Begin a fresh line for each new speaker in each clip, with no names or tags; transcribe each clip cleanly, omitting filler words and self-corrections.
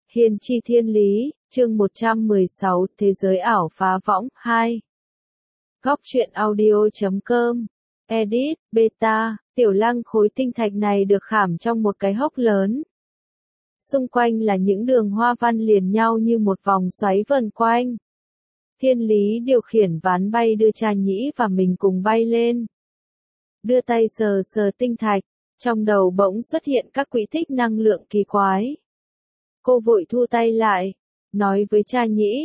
Hiên chi thiên lý, chương 116, Thế giới ảo phá võng, 2. Góc truyện audio.com, edit, beta, tiểu lăng khối tinh thạch này được khảm trong một cái hốc lớn. Xung quanh là những đường hoa văn liền nhau như một vòng xoáy vần quanh. Thiên lý điều khiển ván bay đưa Cha Nhĩ và mình cùng bay lên. Đưa tay sờ sờ tinh thạch, trong đầu bỗng xuất hiện các quỹ tích năng lượng kỳ quái. Cô vội thu tay lại, nói với Cha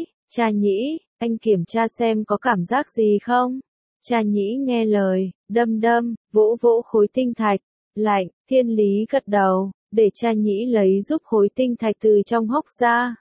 Nhĩ, anh kiểm tra xem có cảm giác gì không? Cha Nhĩ nghe lời, đâm, vỗ vỗ khối tinh thạch, lạnh, thiên lý gật đầu, để Cha Nhĩ lấy giúp khối tinh thạch từ trong hốc ra.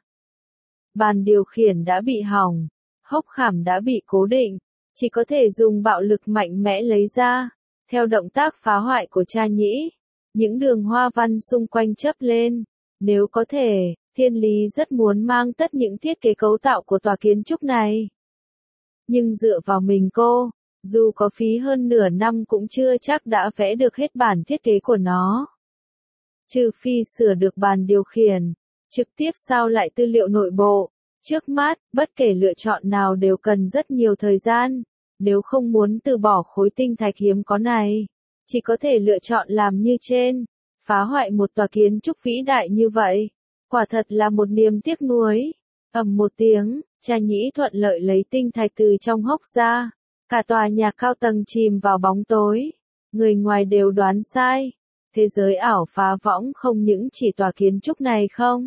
Bàn điều khiển đã bị hỏng, hốc khảm đã bị cố định, chỉ có thể dùng bạo lực mạnh mẽ lấy ra. Theo động tác phá hoại của Cha Nhĩ, những đường hoa văn xung quanh chớp lên. Nếu có thể, thiên lý rất muốn mang tất những thiết kế cấu tạo của tòa kiến trúc này. Nhưng dựa vào mình cô, dù có phí hơn nửa năm cũng chưa chắc đã vẽ được hết bản thiết kế của nó. Trừ phi sửa được bàn điều khiển, trực tiếp sao lại tư liệu nội bộ. Trước mắt, bất kể lựa chọn nào đều cần rất nhiều thời gian. Nếu không muốn từ bỏ khối tinh thạch hiếm có này, chỉ có thể lựa chọn làm như trên. Phá hoại một tòa kiến trúc vĩ đại như vậy, quả thật là một niềm tiếc nuối. Ầm một tiếng, Cha Nhĩ thuận lợi lấy tinh thạch từ trong hốc ra. Cả tòa nhà cao tầng chìm vào bóng tối. Người ngoài đều đoán sai. Thế giới ảo phá võng không những chỉ tòa kiến trúc này không,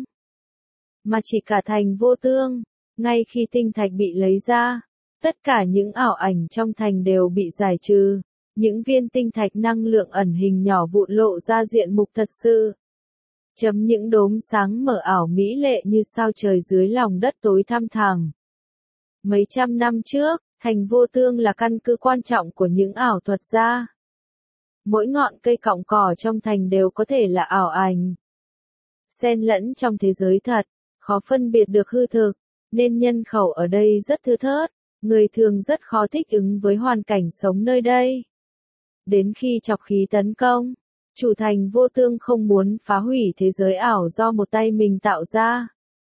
mà chỉ cả thành Vô Tương. Ngay khi tinh thạch bị lấy ra, tất cả những ảo ảnh trong thành đều bị giải trừ. Những viên tinh thạch năng lượng ẩn hình nhỏ vụn lộ ra diện mục thật sự. Chấm những đốm sáng mờ ảo mỹ lệ như sao trời dưới lòng đất tối thăm thẳm. Mấy trăm năm trước, thành Vô Tương là căn cứ quan trọng của những ảo thuật gia. Mỗi ngọn cây cọng cỏ trong thành đều có thể là ảo ảnh. Xen lẫn trong thế giới thật, khó phân biệt được hư thực, nên nhân khẩu ở đây rất thưa thớt, người thường rất khó thích ứng với hoàn cảnh sống nơi đây. Đến khi trọc khí tấn công, chủ thành Vô Tương không muốn phá hủy thế giới ảo do một tay mình tạo ra,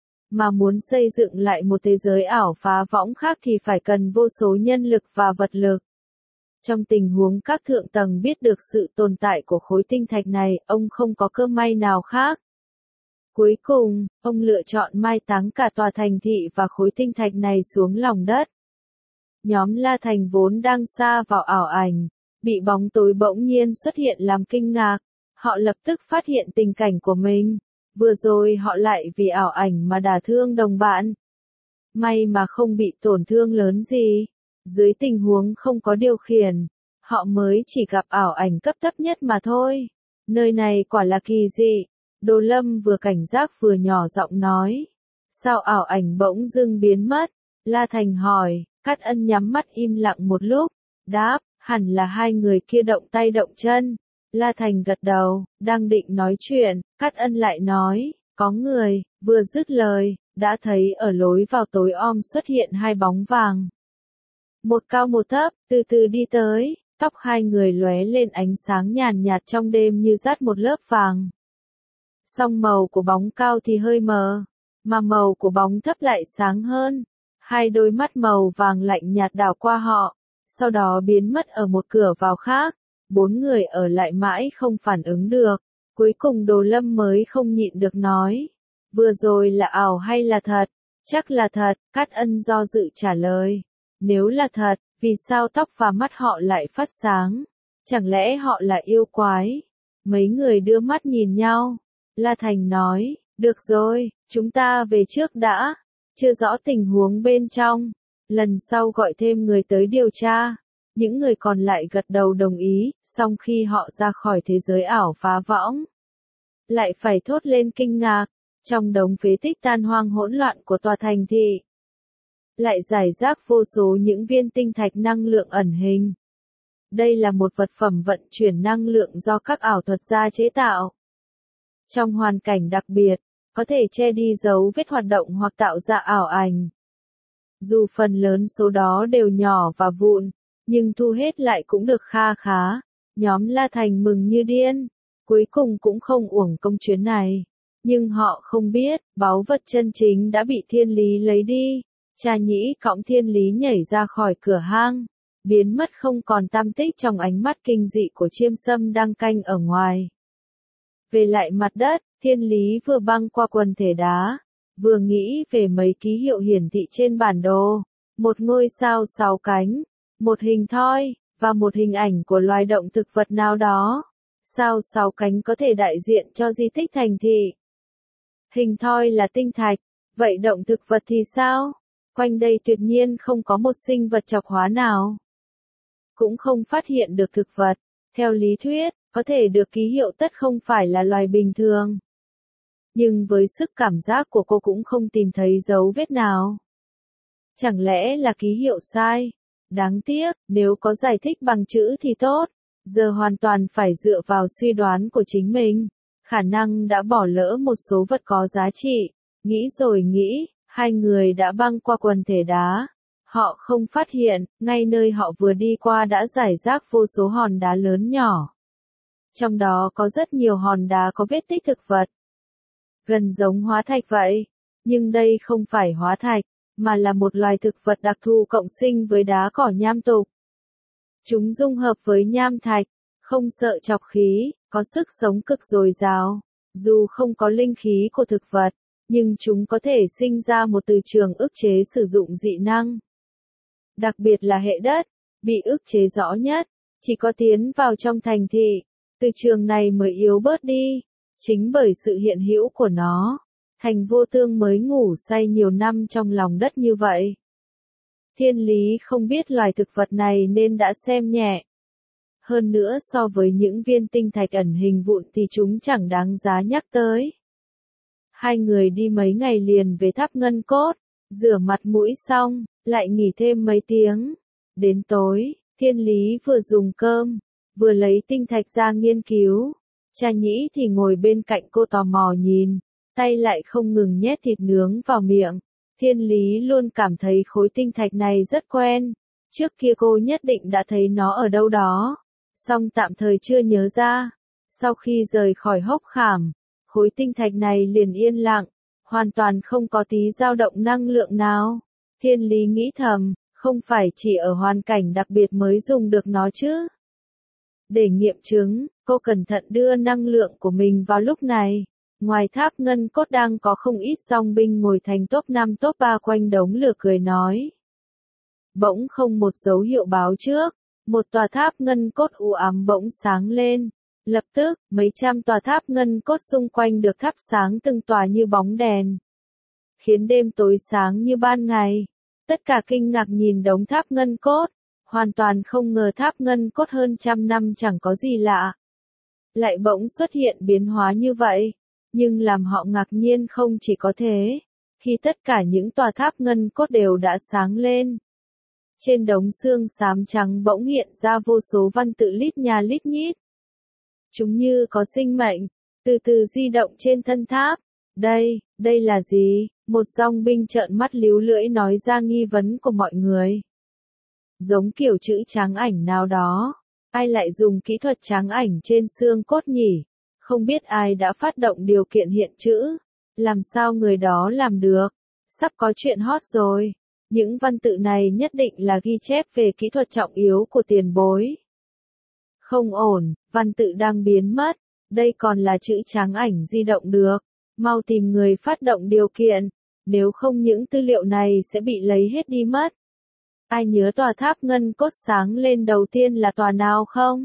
mà muốn xây dựng lại một thế giới ảo phá võng khác thì phải cần vô số nhân lực và vật lực. Trong tình huống các thượng tầng biết được sự tồn tại của khối tinh thạch này, ông không có cơ may nào khác. Cuối cùng, ông lựa chọn mai táng cả tòa thành thị và khối tinh thạch này xuống lòng đất. Nhóm La Thành vốn đang sa vào ảo ảnh, bị bóng tối bỗng nhiên xuất hiện làm kinh ngạc. Họ lập tức phát hiện tình cảnh của mình. Vừa rồi họ lại vì ảo ảnh mà đả thương đồng bạn. May mà không bị tổn thương lớn gì. Dưới tình huống không có điều khiển, họ mới chỉ gặp ảo ảnh cấp thấp nhất mà thôi. Nơi này quả là kỳ dị. Đồ Lâm vừa cảnh giác vừa nhỏ giọng nói. Sao ảo ảnh bỗng dưng biến mất? La Thành hỏi. Cát Ân nhắm mắt im lặng một lúc. Đáp, hẳn là hai người kia động tay động chân. La Thành gật đầu, đang định nói chuyện, Cát Ân lại nói, có người, vừa dứt lời, đã thấy ở lối vào tối om xuất hiện hai bóng vàng. Một cao một thấp, từ từ đi tới, tóc hai người lóe lên ánh sáng nhàn nhạt trong đêm như dát một lớp vàng. Song màu của bóng cao thì hơi mờ, mà màu của bóng thấp lại sáng hơn. Hai đôi mắt màu vàng lạnh nhạt đảo qua họ, sau đó biến mất ở một cửa vào khác. Bốn người ở lại mãi không phản ứng được. Cuối cùng Đồ Lâm mới không nhịn được nói. Vừa rồi là ảo hay là thật? Chắc là thật, Cát Ân do dự trả lời. Nếu là thật, vì sao tóc và mắt họ lại phát sáng? Chẳng lẽ họ là yêu quái? Mấy người đưa mắt nhìn nhau. La Thành nói, được rồi, chúng ta về trước đã. Chưa rõ tình huống bên trong. Lần sau gọi thêm người tới điều tra. Những người còn lại gật đầu đồng ý, song khi họ ra khỏi thế giới ảo phá võng, lại phải thốt lên kinh ngạc. Trong đống phế tích tan hoang hỗn loạn của tòa thành thị, lại rải rác vô số những viên tinh thạch năng lượng ẩn hình. Đây là một vật phẩm vận chuyển năng lượng do các ảo thuật gia chế tạo. Trong hoàn cảnh đặc biệt, có thể che đi dấu vết hoạt động hoặc tạo ra ảo ảnh. Dù phần lớn số đó đều nhỏ và vụn, nhưng thu hết lại cũng được kha khá. Nhóm La Thành mừng như điên. Cuối cùng cũng không uổng công chuyến này. Nhưng họ không biết, báu vật chân chính đã bị Thiên Lý lấy đi. Cha Nhĩ cõng Thiên Lý nhảy ra khỏi cửa hang, biến mất không còn tăm tích trong ánh mắt kinh dị của Chiêm Sâm đang canh ở ngoài. Về lại mặt đất, Thiên Lý vừa băng qua quần thể đá, vừa nghĩ về mấy ký hiệu hiển thị trên bản đồ, một ngôi sao 6 cánh, một hình thoi, và một hình ảnh của loài động thực vật nào đó. Sao 6 cánh có thể đại diện cho di tích thành thị. Hình thoi là tinh thạch, vậy động thực vật thì sao? Quanh đây tuyệt nhiên không có một sinh vật trọc hóa nào. Cũng không phát hiện được thực vật. Theo lý thuyết, có thể được ký hiệu tất không phải là loài bình thường. Nhưng với sức cảm giác của cô cũng không tìm thấy dấu vết nào. Chẳng lẽ là ký hiệu sai? Đáng tiếc, nếu có giải thích bằng chữ thì tốt. Giờ hoàn toàn phải dựa vào suy đoán của chính mình. Khả năng đã bỏ lỡ một số vật có giá trị. Nghĩ rồi nghĩ, hai người đã băng qua quần thể đá. Họ không phát hiện, ngay nơi họ vừa đi qua đã rải rác vô số hòn đá lớn nhỏ. Trong đó có rất nhiều hòn đá có vết tích thực vật. Gần giống hóa thạch vậy. Nhưng đây không phải hóa thạch, mà là một loài thực vật đặc thù cộng sinh với đá cỏ nham tục. Chúng dung hợp với nham thạch, không sợ chọc khí, có sức sống cực dồi dào. Dù không có linh khí của thực vật, nhưng chúng có thể sinh ra một từ trường ức chế sử dụng dị năng. Đặc biệt là hệ đất, bị ức chế rõ nhất, chỉ có tiến vào trong thành thị, từ trường này mới yếu bớt đi. Chính bởi sự hiện hữu của nó, Thành Vô Tương mới ngủ say nhiều năm trong lòng đất như vậy. Thiên Lý không biết loài thực vật này nên đã xem nhẹ. Hơn nữa so với những viên tinh thạch ẩn hình vụn thì chúng chẳng đáng giá nhắc tới. Hai người đi mấy ngày liền về tháp Ngân Cốt, rửa mặt mũi xong, lại nghỉ thêm mấy tiếng. Đến tối, Thiên Lý vừa dùng cơm, vừa lấy tinh thạch ra nghiên cứu. Cha Nhĩ thì ngồi bên cạnh cô tò mò nhìn, tay lại không ngừng nhét thịt nướng vào miệng. Thiên Lý luôn cảm thấy khối tinh thạch này rất quen. Trước kia cô nhất định đã thấy nó ở đâu đó, song tạm thời chưa nhớ ra. Sau khi rời khỏi hốc khảm, khối tinh thạch này liền yên lặng, hoàn toàn không có tí dao động năng lượng nào. Thiên Lý nghĩ thầm, không phải chỉ ở hoàn cảnh đặc biệt mới dùng được nó chứ. Để nghiệm chứng, cô cẩn thận đưa năng lượng của mình vào lúc này. Ngoài tháp Ngân Cốt đang có không ít dòng binh ngồi thành top 5 top 3 quanh đống lửa cười nói. Bỗng không một dấu hiệu báo trước, một tòa tháp Ngân Cốt u ám bỗng sáng lên. Lập tức, mấy trăm tòa tháp Ngân Cốt xung quanh được thắp sáng từng tòa như bóng đèn, khiến đêm tối sáng như ban ngày. Tất cả kinh ngạc nhìn đống tháp Ngân Cốt, hoàn toàn không ngờ tháp Ngân Cốt hơn trăm năm chẳng có gì lạ, lại bỗng xuất hiện biến hóa như vậy. Nhưng làm họ ngạc nhiên không chỉ có thế, khi tất cả những tòa tháp Ngân Cốt đều đã sáng lên. Trên đống xương xám trắng bỗng hiện ra vô số văn tự lít nha lít nhít. Chúng như có sinh mệnh, từ từ di động trên thân tháp. Đây là gì? Một dòng binh trợn mắt líu lưỡi nói ra nghi vấn của mọi người. Giống kiểu chữ tráng ảnh nào đó. Ai lại dùng kỹ thuật tráng ảnh trên xương cốt nhỉ? Không biết ai đã phát động điều kiện hiện chữ. Làm sao người đó làm được? Sắp có chuyện hot rồi. Những văn tự này nhất định là ghi chép về kỹ thuật trọng yếu của tiền bối. Không ổn, văn tự đang biến mất. Đây còn là chữ tráng ảnh di động được. Mau tìm người phát động điều kiện. Nếu không những tư liệu này sẽ bị lấy hết đi mất. Ai nhớ tòa tháp Ngân Cốt sáng lên đầu tiên là tòa nào không?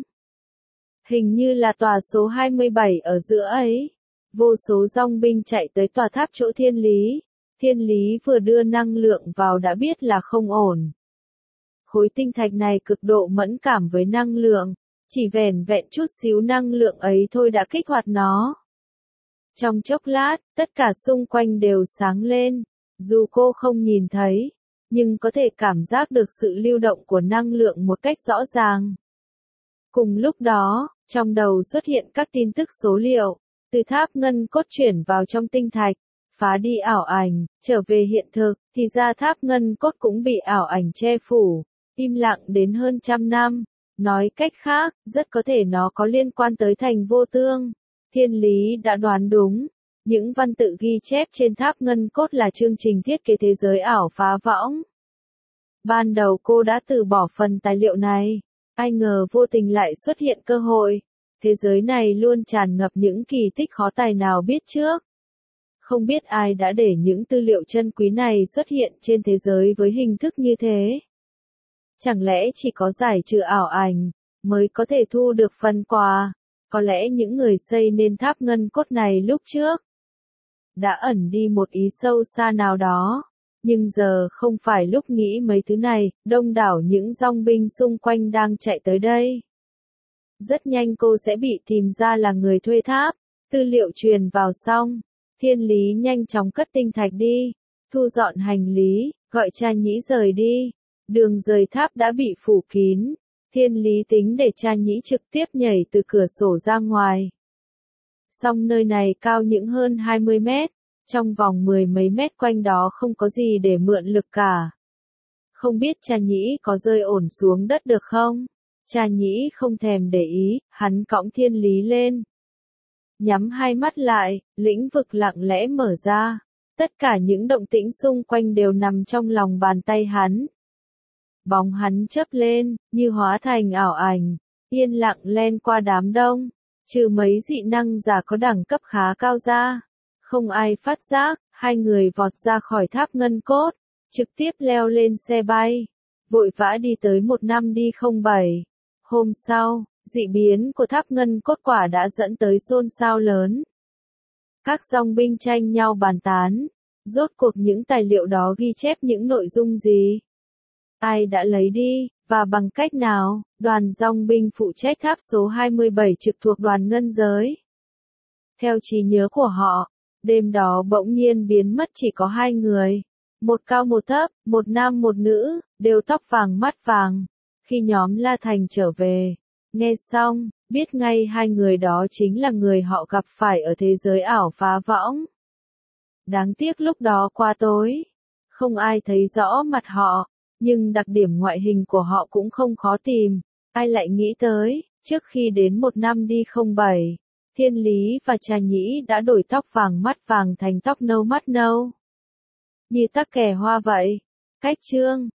Hình như là tòa số 27 ở giữa ấy. Vô số dòng binh chạy tới tòa tháp chỗ Thiên Lý. Thiên Lý vừa đưa năng lượng vào đã biết là không ổn. Khối tinh thạch này cực độ mẫn cảm với năng lượng. Chỉ vẻn vẹn chút xíu năng lượng ấy thôi đã kích hoạt nó. Trong chốc lát, tất cả xung quanh đều sáng lên. Dù cô không nhìn thấy, nhưng có thể cảm giác được sự lưu động của năng lượng một cách rõ ràng. Cùng lúc đó, trong đầu xuất hiện các tin tức số liệu, từ tháp Ngân Cốt chuyển vào trong tinh thạch, phá đi ảo ảnh, trở về hiện thực, thì ra tháp Ngân Cốt cũng bị ảo ảnh che phủ, im lặng đến hơn trăm năm. Nói cách khác, rất có thể nó có liên quan tới Thành Vô Tương. Thiên Lý đã đoán đúng. Những văn tự ghi chép trên tháp ngân cốt là chương trình thiết kế thế giới ảo phá võng. Ban đầu cô đã từ bỏ phần tài liệu này, ai ngờ vô tình lại xuất hiện cơ hội. Thế giới này luôn tràn ngập những kỳ tích khó tài nào biết trước. Không biết ai đã để những tư liệu chân quý này xuất hiện trên thế giới với hình thức như thế. Chẳng lẽ chỉ có giải trừ ảo ảnh mới có thể thu được phần quà? Có lẽ những người xây nên tháp ngân cốt này lúc trước đã ẩn đi một ý sâu xa nào đó. Nhưng giờ không phải lúc nghĩ mấy thứ này, đông đảo những dòng binh xung quanh đang chạy tới đây. Rất nhanh cô sẽ bị tìm ra là người thuê tháp. Tư liệu truyền vào xong, Thiên Lý nhanh chóng cất tinh thạch đi, thu dọn hành lý, gọi Cha Nhĩ rời đi. Đường rời tháp đã bị phủ kín. Thiên Lý tính để Cha Nhĩ trực tiếp nhảy từ cửa sổ ra ngoài. Song nơi này cao những hơn 20 mét, trong vòng 10 mấy mét quanh đó không có gì để mượn lực cả. Không biết Cha Nhĩ có rơi ổn xuống đất được không? Cha Nhĩ không thèm để ý, hắn cõng Thiên Lý lên. Nhắm hai mắt lại, lĩnh vực lặng lẽ mở ra. Tất cả những động tĩnh xung quanh đều nằm trong lòng bàn tay hắn. Bóng hắn chớp lên, như hóa thành ảo ảnh, yên lặng len qua đám đông. Trừ mấy dị năng giả có đẳng cấp khá cao ra, không ai phát giác, hai người vọt ra khỏi tháp ngân cốt, trực tiếp leo lên xe bay, vội vã đi tới 15D07. Hôm sau, dị biến của tháp ngân cốt quả đã dẫn tới xôn xao lớn. Các dòng binh tranh nhau bàn tán, rốt cuộc những tài liệu đó ghi chép những nội dung gì? Ai đã lấy đi, và bằng cách nào? Đoàn dòng binh phụ trách tháp số 27 trực thuộc đoàn ngân giới. Theo trí nhớ của họ, đêm đó bỗng nhiên biến mất chỉ có hai người. Một cao một thấp, một nam một nữ, đều tóc vàng mắt vàng. Khi nhóm La Thành trở về, nghe xong, biết ngay hai người đó chính là người họ gặp phải ở thế giới ảo phá võng. Đáng tiếc lúc đó quá tối, không ai thấy rõ mặt họ, nhưng đặc điểm ngoại hình của họ cũng không khó tìm. Ai lại nghĩ tới, trước khi đến 15D07, Thiên Lý và Cha Nhĩ đã đổi tóc vàng mắt vàng thành tóc nâu mắt nâu. Như tắc kè hoa vậy. Cách chương